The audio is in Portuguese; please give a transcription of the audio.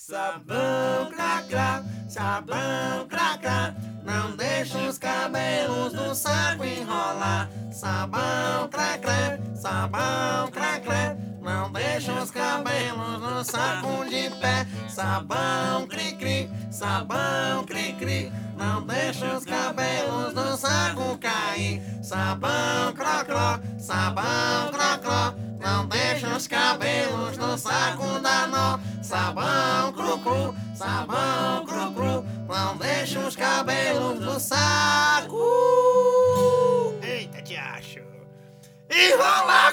Sabão cracrá, sabão cracrá, não deixa os cabelos do saco enrolar. Sabão cracrá, sabão cracrá, não deixa os cabelos do saco de pé. Sabão cri-cri, sabão cri-cri, não deixa os cabelos do saco cair. Sabão crocró, sabão crocró, não deixa os cabelos do saco dar nó. Sabão cru-cru, sabão cru-cru, não deixa os cabelos do saco. Eita, te acho. Enrolar